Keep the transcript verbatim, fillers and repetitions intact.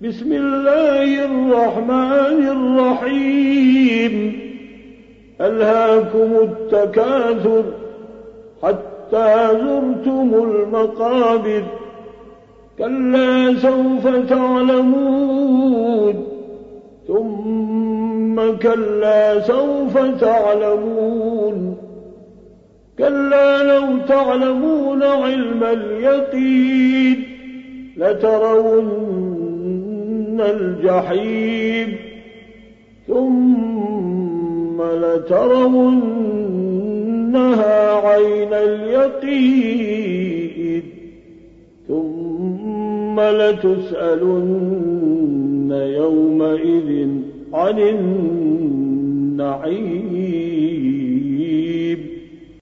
بسم الله الرحمن الرحيم ألهاكم التكاثر حتى زرتم المقابر كلا سوف تعلمون ثم كلا سوف تعلمون كلا لو تعلمون علم اليقين لترون الجحيم ثم لترونها عين اليقين ثم لتسألن يومئذ عن النعيم.